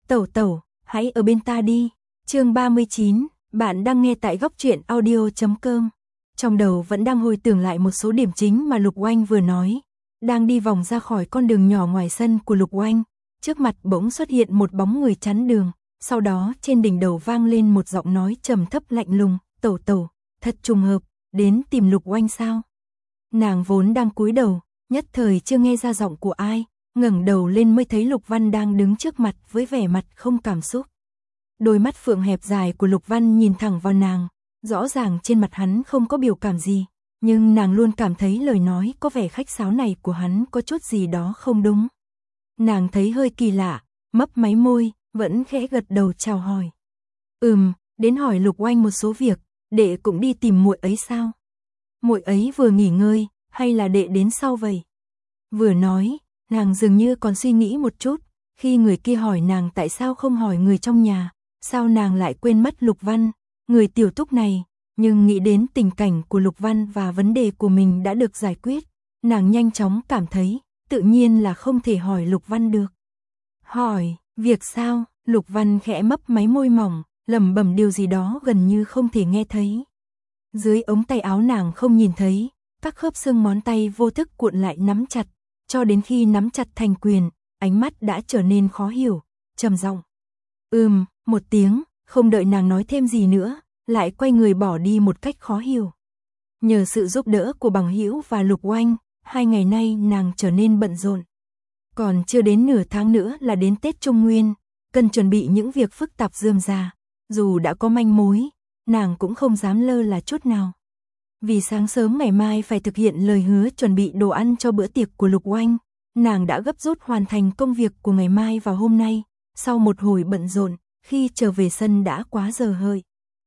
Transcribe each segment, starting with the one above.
Tẩu tẩu, hãy ở bên ta đi. Chương 39, bạn đang nghe tại góc truyện audio.com. Trong đầu vẫn đang hồi tưởng lại một số điểm chính mà Lục Oanh vừa nói. Đang đi vòng ra khỏi con đường nhỏ ngoài sân của Lục Oanh, trước mặt bỗng xuất hiện một bóng người chắn đường, sau đó trên đỉnh đầu vang lên một giọng nói trầm thấp lạnh lùng, "Tẩu tẩu, thật trùng hợp, đến tìm Lục Oanh sao?" Nàng vốn đang cúi đầu, nhất thời chưa nghe ra giọng của ai, ngẩng đầu lên mới thấy Lục Văn đang đứng trước mặt với vẻ mặt không cảm xúc. Đôi mắt phượng hẹp dài của Lục Văn nhìn thẳng vào nàng, rõ ràng trên mặt hắn không có biểu cảm gì, nhưng nàng luôn cảm thấy lời nói có vẻ khách sáo này của hắn có chút gì đó không đúng. Nàng thấy hơi kỳ lạ, mấp máy môi, vẫn khẽ gật đầu chào hỏi. Đến hỏi Lục Oanh một số việc, đệ cũng đi tìm muội ấy sao? Muội ấy vừa nghỉ ngơi, hay là đệ đến sau vậy? Vừa nói, nàng dường như còn suy nghĩ một chút, khi người kia hỏi nàng tại sao không hỏi người trong nhà, sao nàng lại quên mất Lục Văn, người tiểu túc này, nhưng nghĩ đến tình cảnh của Lục Văn và vấn đề của mình đã được giải quyết, nàng nhanh chóng cảm thấy, tự nhiên là không thể hỏi Lục Văn được. Hỏi, việc sao? Lục Văn khẽ mấp máy môi mỏng, lẩm bẩm điều gì đó gần như không thể nghe thấy. Dưới ống tay áo nàng không nhìn thấy, các khớp xương ngón tay vô thức cuộn lại nắm chặt, cho đến khi nắm chặt thành quyền, ánh mắt đã trở nên khó hiểu, trầm giọng. Một tiếng, không đợi nàng nói thêm gì nữa, lại quay người bỏ đi một cách khó hiểu. Nhờ sự giúp đỡ của bằng hữu và Lục Oanh, 2 ngày nay nàng trở nên bận rộn. Còn chưa đến nửa tháng nữa là đến Tết Trung Nguyên, cần chuẩn bị những việc phức tạp rườm rà, dù đã có manh mối, nàng cũng không dám lơ là chút nào. Vì sáng sớm ngày mai phải thực hiện lời hứa chuẩn bị đồ ăn cho bữa tiệc của Lục Oanh, nàng đã gấp rút hoàn thành công việc của ngày mai vào hôm nay, sau một hồi bận rộn, khi trở về sân đã quá giờ hợi.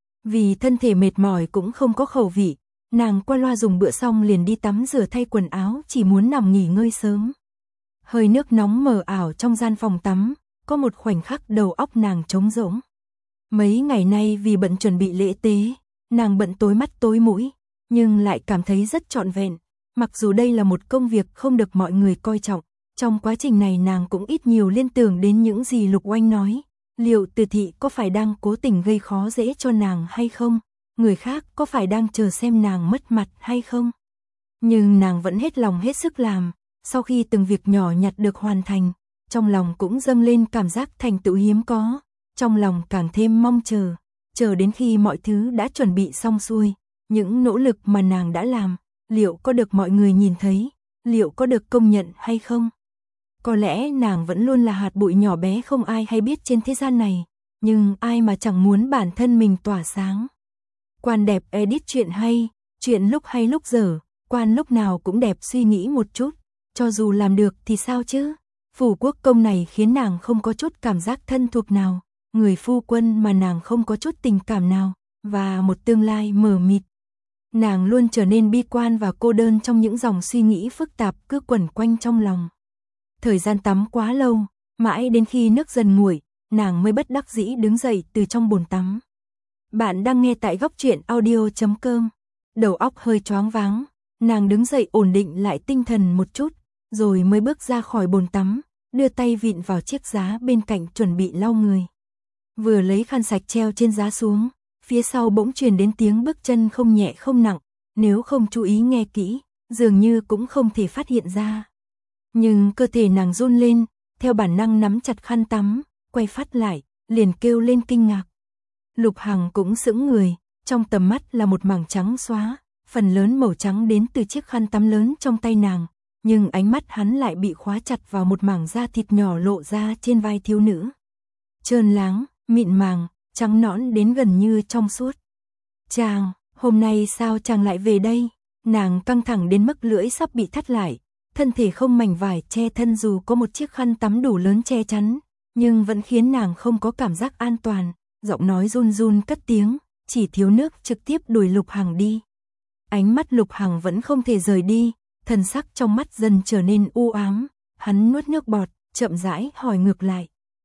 Vì thân thể mệt mỏi cũng không có khẩu vị, nàng qua loa dùng bữa xong liền đi tắm rửa thay quần áo, chỉ muốn nằm nghỉ ngơi sớm. Hơi nước nóng mờ ảo trong gian phòng tắm, có một khoảnh khắc đầu óc nàng trống rỗng. Mấy ngày nay vì bận chuẩn bị lễ tế, nàng bận tối mắt tối mũi, nhưng lại cảm thấy rất trọn vẹn, mặc dù đây là một công việc không được mọi người coi trọng. Trong quá trình này nàng cũng ít nhiều liên tưởng đến những gì Lục Oanh nói, liệu Từ Thị có phải đang cố tình gây khó dễ cho nàng hay không, người khác có phải đang chờ xem nàng mất mặt hay không. Nhưng nàng vẫn hết lòng hết sức làm, sau khi từng việc nhỏ nhặt được hoàn thành, trong lòng cũng dâng lên cảm giác thành tựu hiếm có, trong lòng càng thêm mong chờ đến khi mọi thứ đã chuẩn bị xong xuôi, những nỗ lực mà nàng đã làm, liệu có được mọi người nhìn thấy, liệu có được công nhận hay không. Có lẽ nàng vẫn luôn là hạt bụi nhỏ bé không ai hay biết trên thế gian này, nhưng ai mà chẳng muốn bản thân mình tỏa sáng. Quan đẹp edit chuyện hay, chuyện lúc hay lúc dở, quan lúc nào cũng đẹp suy nghĩ một chút, cho dù làm được thì sao chứ. Phủ quốc công này khiến nàng không có chút cảm giác thân thuộc nào, người phu quân mà nàng không có chút tình cảm nào, và một tương lai mờ mịt. Nàng luôn trở nên bi quan và cô đơn trong những dòng suy nghĩ phức tạp cứ quẩn quanh trong lòng. Thời gian tắm quá lâu, mãi đến khi nước dần nguội, nàng mới bất đắc dĩ đứng dậy từ trong bồn tắm. Bạn đang nghe tại góc truyện audio.com. Đầu óc hơi choáng váng, nàng đứng dậy ổn định lại tinh thần một chút, rồi mới bước ra khỏi bồn tắm, đưa tay vịn vào chiếc giá bên cạnh chuẩn bị lau người. Vừa lấy khăn sạch treo trên giá xuống, phía sau bỗng truyền đến tiếng bước chân không nhẹ không nặng, nếu không chú ý nghe kỹ, dường như cũng không thể phát hiện ra. Nhưng cơ thể nàng run lên, theo bản năng nắm chặt khăn tắm, quay phát lại, liền kêu lên kinh ngạc. Lục Hằng cũng sững người, trong tầm mắt là một mảng trắng xóa, phần lớn màu trắng đến từ chiếc khăn tắm lớn trong tay nàng, nhưng ánh mắt hắn lại bị khóa chặt vào một mảng da thịt nhỏ lộ ra trên vai thiếu nữ. Trơn láng, mịn màng, trắng nõn đến gần như trong suốt. Chàng, hôm nay sao chàng lại về đây? Nàng căng thẳng đến mức lưỡi sắp bị thắt lại, thân thể không mảnh vải che thân dù có một chiếc khăn tắm đủ lớn che chắn, nhưng vẫn khiến nàng không có cảm giác an toàn, giọng nói run run cất tiếng, chỉ thiếu nước trực tiếp đuổi Lục Hằng đi. Ánh mắt Lục Hằng vẫn không thể rời đi, thần sắc trong mắt dần trở nên u ám, hắn nuốt nước bọt, chậm rãi hỏi ngược lại.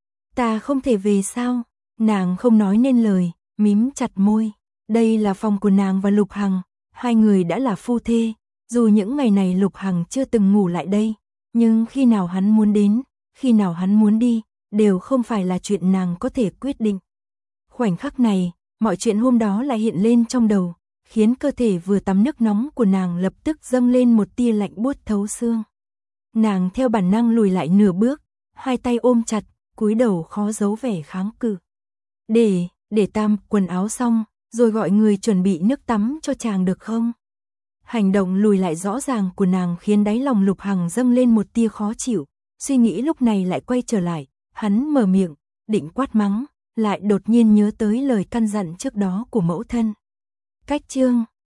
Ta không thể về sao? Nàng không nói nên lời, mím chặt môi. Đây là phòng của nàng và Lục Hằng, hai người đã là phu thê, dù những ngày này Lục Hằng chưa từng ngủ lại đây, nhưng khi nào hắn muốn đến, khi nào hắn muốn đi, đều không phải là chuyện nàng có thể quyết định. Khoảnh khắc này, mọi chuyện hôm đó lại hiện lên trong đầu, khiến cơ thể vừa tắm nước nóng của nàng lập tức dâng lên một tia lạnh buốt thấu xương. Nàng theo bản năng lùi lại nửa bước, hai tay ôm chặt, cúi đầu khó giấu vẻ kháng cự. Để tam quần áo xong, rồi gọi người chuẩn bị nước tắm cho chàng được không? Hành động lùi lại rõ ràng của nàng khiến đáy lòng Lục Hằng dâng lên một tia khó chịu, suy nghĩ lúc này lại quay trở lại, hắn mở miệng, định quát mắng, lại đột nhiên nhớ tới lời căn dặn trước đó của mẫu thân. Cách chương